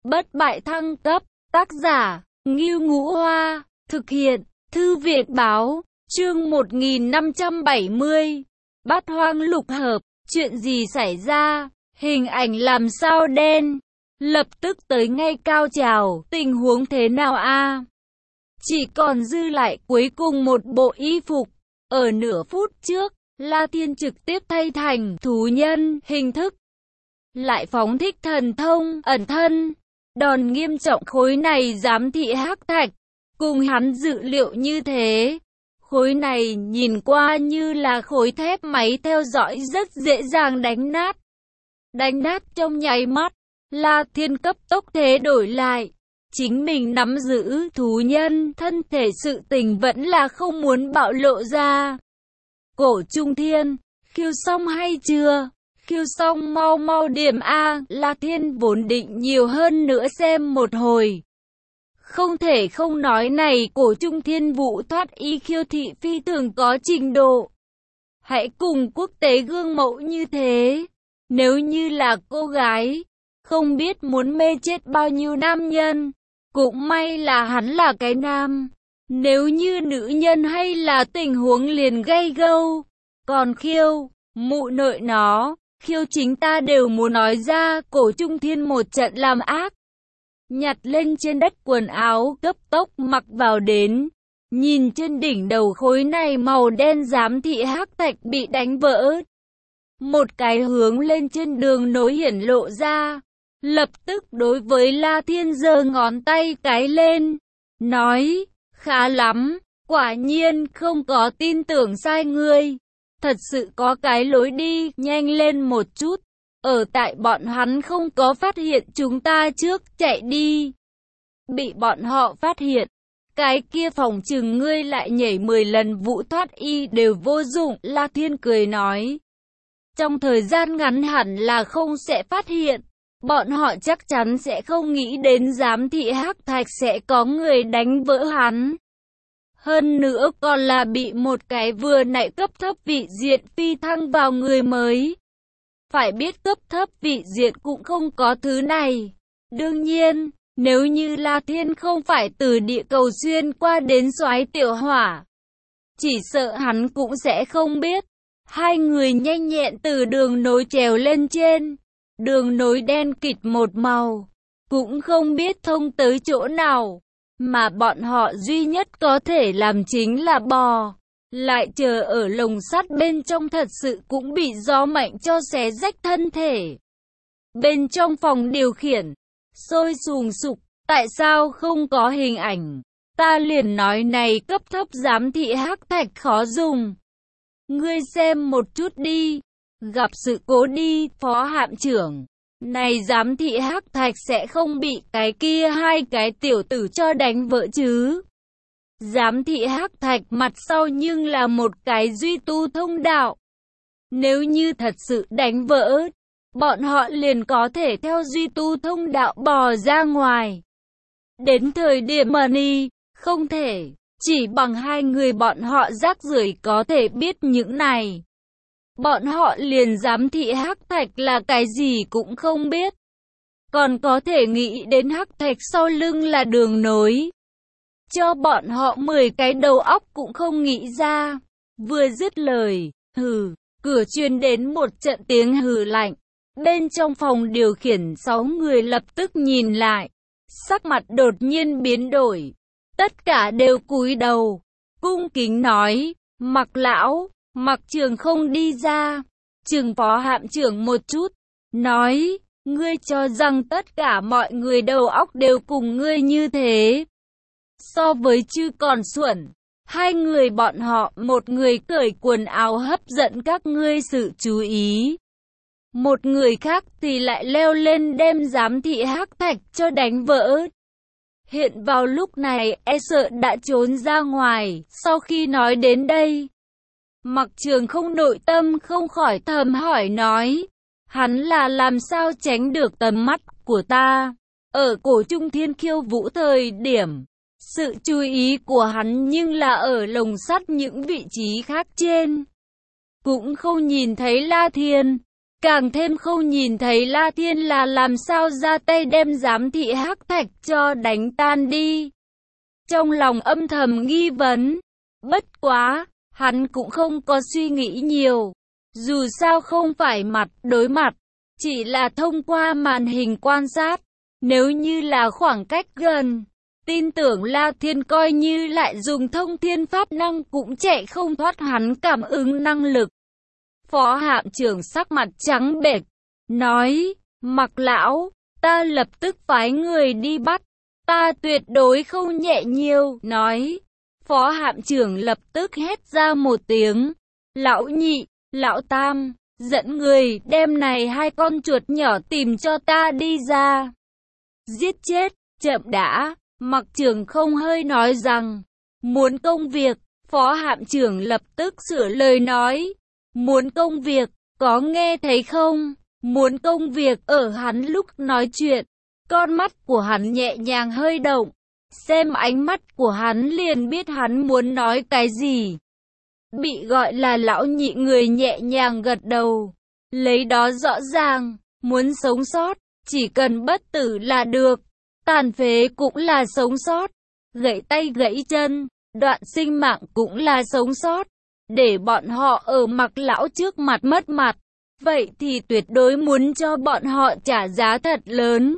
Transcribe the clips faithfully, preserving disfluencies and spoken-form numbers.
Bất bại thăng cấp, tác giả, Ngưu Ngũ Hoa, thực hiện, Thư viện báo, chương một nghìn năm trăm bảy mươi, Bát Hoang Lục Hợp, chuyện gì xảy ra, hình ảnh làm sao đen, lập tức tới ngay cao trào, tình huống thế nào a? Chỉ còn dư lại cuối cùng một bộ y phục, ở nửa phút trước, La Thiên trực tiếp thay thành thú nhân hình thức, lại phóng thích thần thông ẩn thân, đòn nghiêm trọng khối này giám thị hắc thạch, cùng hắn dự liệu như thế. Khối này nhìn qua như là khối thép máy theo dõi rất dễ dàng đánh nát. Đánh nát trong nháy mắt, La Thiên cấp tốc thế đổi lại. Chính mình nắm giữ thú nhân thân thể sự tình vẫn là không muốn bạo lộ ra. Cổ Trung Thiên, khiêu xong hay chưa? Khiêu xong mau mau điểm A. La Thiên vốn định nhiều hơn nữa xem một hồi. Không thể không nói này Cổ Trung Thiên vụ thoát y khiêu thị phi thường có trình độ. Hãy cùng quốc tế gương mẫu như thế. Nếu như là cô gái, không biết muốn mê chết bao nhiêu nam nhân. Cũng may là hắn là cái nam. Nếu như nữ nhân hay là tình huống liền gay gâu. Còn khiêu, mụ nội nó, khiêu chính ta đều muốn nói ra. Cổ Trung Thiên một trận làm ác. Nhặt lên trên đất quần áo cấp tốc mặc vào đến. Nhìn trên đỉnh đầu khối này màu đen giám thị hắc thạch bị đánh vỡ. Một cái hướng lên trên đường nối hiển lộ ra. Lập tức đối với La Thiên giơ ngón tay cái lên. Nói, khá lắm, quả nhiên không có tin tưởng sai ngươi. Thật sự có cái lối đi, nhanh lên một chút. Ở tại bọn hắn không có phát hiện chúng ta trước, chạy đi. Bị bọn họ phát hiện. Cái kia phòng chừng ngươi lại nhảy mười lần vụ thoát y đều vô dụng. La Thiên cười nói. Trong thời gian ngắn hẳn là không sẽ phát hiện. Bọn họ chắc chắn sẽ không nghĩ đến giám thị hắc thạch sẽ có người đánh vỡ hắn. Hơn nữa còn là bị một cái vừa nãy cấp thấp vị diện phi thăng vào người mới. Phải biết cấp thấp vị diện cũng không có thứ này. Đương nhiên, nếu như La Thiên không phải từ địa cầu xuyên qua đến Soái Tiểu Hỏa, chỉ sợ hắn cũng sẽ không biết. Hai người nhanh nhẹn từ đường nối trèo lên trên. Đường nối đen kịt một màu, cũng không biết thông tới chỗ nào, mà bọn họ duy nhất có thể làm chính là bò, lại chờ ở lồng sắt bên trong thật sự cũng bị gió mạnh cho xé rách thân thể. Bên trong phòng điều khiển, sôi sùng sục, tại sao không có hình ảnh, ta liền nói này cấp thấp giám thị hắc thạch khó dùng. Ngươi xem một chút đi. Gặp sự cố đi, phó hạm trưởng. Này giám thị hắc thạch sẽ không bị cái kia hai cái tiểu tử cho đánh vỡ chứ. Giám thị hắc thạch mặt sau nhưng là một cái duy tu thông đạo. Nếu như thật sự đánh vỡ, bọn họ liền có thể theo duy tu thông đạo bò ra ngoài. Đến thời điểm money, không thể, chỉ bằng hai người bọn họ rác rưởi có thể biết những này. Bọn họ liền giám thị hắc thạch là cái gì cũng không biết. Còn có thể nghĩ đến hắc thạch sau lưng là đường nối. Cho bọn họ mười cái đầu óc cũng không nghĩ ra. Vừa dứt lời, hừ, cửa truyền đến một trận tiếng hừ lạnh. Bên trong phòng điều khiển sáu người lập tức nhìn lại. Sắc mặt đột nhiên biến đổi. Tất cả đều cúi đầu. Cung kính nói, Mặc lão. Mặc Trường không đi ra, Trường phó hạm trưởng một chút, nói, ngươi cho rằng tất cả mọi người đầu óc đều cùng ngươi như thế. So với chư còn xuẩn, hai người bọn họ, một người cởi quần áo hấp dẫn các ngươi sự chú ý. Một người khác thì lại leo lên đem giám thị hắc thạch cho đánh vỡ. Hiện vào lúc này e sợ đã trốn ra ngoài, sau khi nói đến đây. Mặc Trường không nội tâm không khỏi thầm hỏi nói, hắn là làm sao tránh được tầm mắt của ta. Ở Cổ Trung Thiên khiêu vũ thời điểm, sự chú ý của hắn nhưng là ở lồng sắt những vị trí khác trên. Cũng không nhìn thấy La Thiên, càng thêm không nhìn thấy La Thiên là làm sao ra tay đem giám thị hắc thạch cho đánh tan đi. Trong lòng âm thầm nghi vấn, bất quá, hắn cũng không có suy nghĩ nhiều. Dù sao không phải mặt đối mặt, chỉ là thông qua màn hình quan sát. Nếu như là khoảng cách gần, tin tưởng La Thiên coi như lại dùng thông thiên pháp năng cũng chạy không thoát hắn cảm ứng năng lực. Phó hạm trưởng sắc mặt trắng bệch, nói, Mặc lão, ta lập tức phái người đi bắt, ta tuyệt đối không nhẹ nhiều, nói. Phó hạm trưởng lập tức hét ra một tiếng, lão nhị, lão tam, dẫn người đem này hai con chuột nhỏ tìm cho ta đi ra. Giết chết, chậm đã, Mặc trưởng không hơi nói rằng, muốn công việc, phó hạm trưởng lập tức sửa lời nói, muốn công việc, có nghe thấy không? Muốn công việc. Ở hắn lúc nói chuyện, con mắt của hắn nhẹ nhàng hơi động, xem ánh mắt của hắn liền biết hắn muốn nói cái gì. Bị gọi là lão nhị người nhẹ nhàng gật đầu, lấy đó rõ ràng, muốn sống sót, chỉ cần bất tử là được, tàn phế cũng là sống sót, gãy tay gãy chân, đoạn sinh mạng cũng là sống sót. Để bọn họ ở Mặc lão trước mặt mất mặt, vậy thì tuyệt đối muốn cho bọn họ trả giá thật lớn.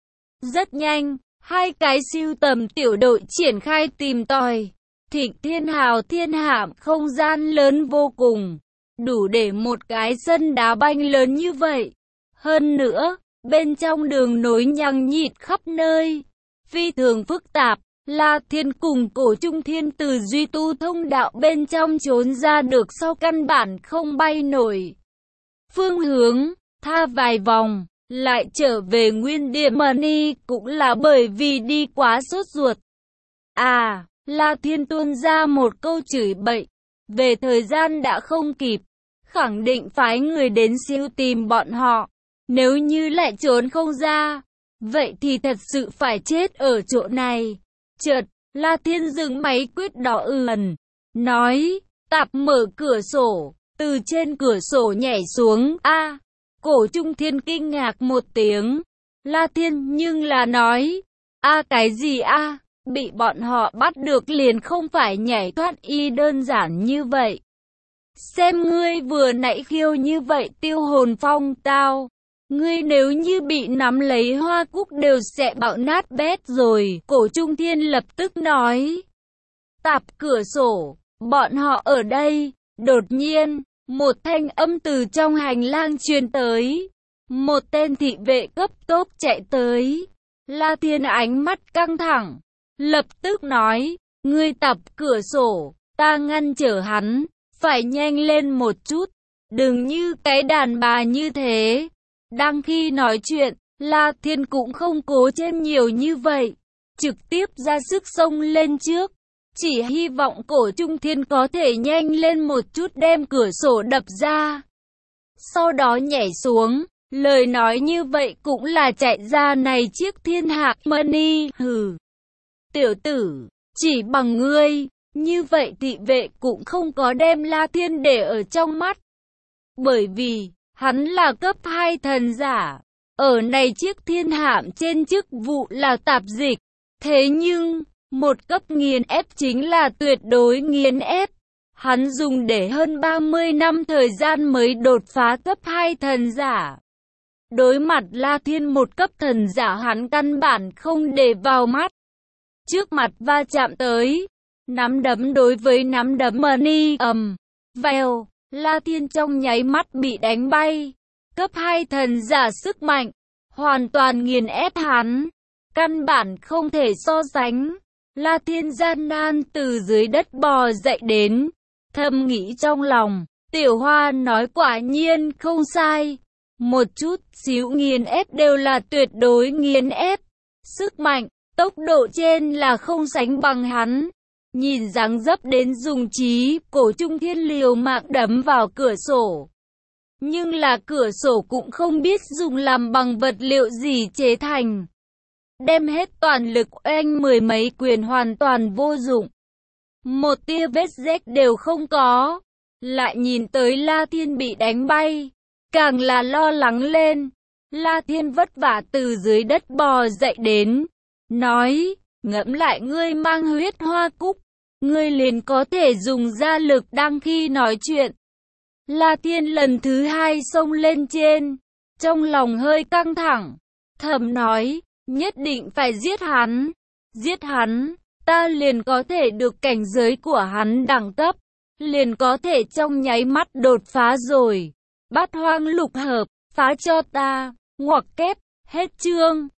Rất nhanh, hai cái siêu tầm tiểu đội triển khai tìm tòi. Thịnh Thiên Hào thiên hạm không gian lớn vô cùng, đủ để một cái sân đá banh lớn như vậy. Hơn nữa, bên trong đường nối nhằng nhịt khắp nơi, phi thường phức tạp. La Thiên cùng Cổ Trung Thiên từ duy tu thông đạo bên trong trốn ra được sau căn bản không bay nổi. Phương hướng, tha vài vòng, lại trở về nguyên điểm Mani cũng là bởi vì đi quá sốt ruột. À, La Thiên tuôn ra một câu chửi bậy, về thời gian đã không kịp, khẳng định phái người đến siêu tìm bọn họ. Nếu như lại trốn không ra, vậy thì thật sự phải chết ở chỗ này. Chợt, La Thiên dừng máy quyết đỏ ườn, nói, tạp mở cửa sổ, từ trên cửa sổ nhảy xuống. A, à, Cổ Trung Thiên kinh ngạc một tiếng. La Thiên nhưng là nói, a à, cái gì a? À? Bị bọn họ bắt được liền không phải nhảy thoát y đơn giản như vậy. Xem ngươi vừa nãy khiêu như vậy tiêu hồn phong tao. Ngươi nếu như bị nắm lấy hoa cúc đều sẽ bạo nát bét rồi. Cổ Trung Thiên lập tức nói. Tạp cửa sổ, bọn họ ở đây. Đột nhiên, một thanh âm từ trong hành lang truyền tới. Một tên thị vệ cấp tốc chạy tới. La Thiên ánh mắt căng thẳng, lập tức nói, ngươi tạp cửa sổ, ta ngăn trở hắn, phải nhanh lên một chút, đừng như cái đàn bà như thế. Đang khi nói chuyện, La Thiên cũng không cố thêm nhiều như vậy, trực tiếp ra sức xông lên trước, chỉ hy vọng Cổ Trung Thiên có thể nhanh lên một chút đem cửa sổ đập ra. Sau đó nhảy xuống, lời nói như vậy cũng là chạy ra này chiếc thiên hạc Mani, hừ. Tiểu tử, chỉ bằng ngươi, như vậy thị vệ cũng không có đem La Thiên để ở trong mắt. Bởi vì, hắn là cấp hai thần giả, ở này chiếc thiên hạm trên chức vụ là tạp dịch. Thế nhưng, một cấp nghiền ép chính là tuyệt đối nghiền ép. Hắn dùng để hơn ba mươi năm thời gian mới đột phá cấp hai thần giả. Đối mặt La Thiên một cấp thần giả hắn căn bản không để vào mắt. Trước mặt va chạm tới, nắm đấm đối với nắm đấm Mani ầm, vèo, La Thiên trong nháy mắt bị đánh bay. Cấp hai thần giả sức mạnh, hoàn toàn nghiền ép hắn, căn bản không thể so sánh. La Thiên gian nan từ dưới đất bò dậy đến, thầm nghĩ trong lòng, Tiểu Hoa nói quả nhiên không sai. Một chút xíu nghiền ép đều là tuyệt đối nghiền ép. Sức mạnh, tốc độ trên là không sánh bằng hắn. Nhìn dáng dấp đến dùng trí, Cổ Trung Thiên liều mạng đấm vào cửa sổ. Nhưng là cửa sổ cũng không biết dùng làm bằng vật liệu gì chế thành. Đem hết toàn lực oanh mười mấy quyền hoàn toàn vô dụng. Một tia vết rách đều không có. Lại nhìn tới La Thiên bị đánh bay. càng là lo lắng lên. La Thiên vất vả từ dưới đất bò dậy đến, nói, ngẫm lại ngươi mang huyết hoa cúc, ngươi liền có thể dùng ra lực đang khi nói chuyện. La Thiên lần thứ hai xông lên trên, trong lòng hơi căng thẳng, thầm nói, nhất định phải giết hắn, giết hắn, ta liền có thể được cảnh giới của hắn đẳng cấp, liền có thể trong nháy mắt đột phá rồi. Bát hoang lục hợp, phá cho ta, ngoặc kép, hết chương.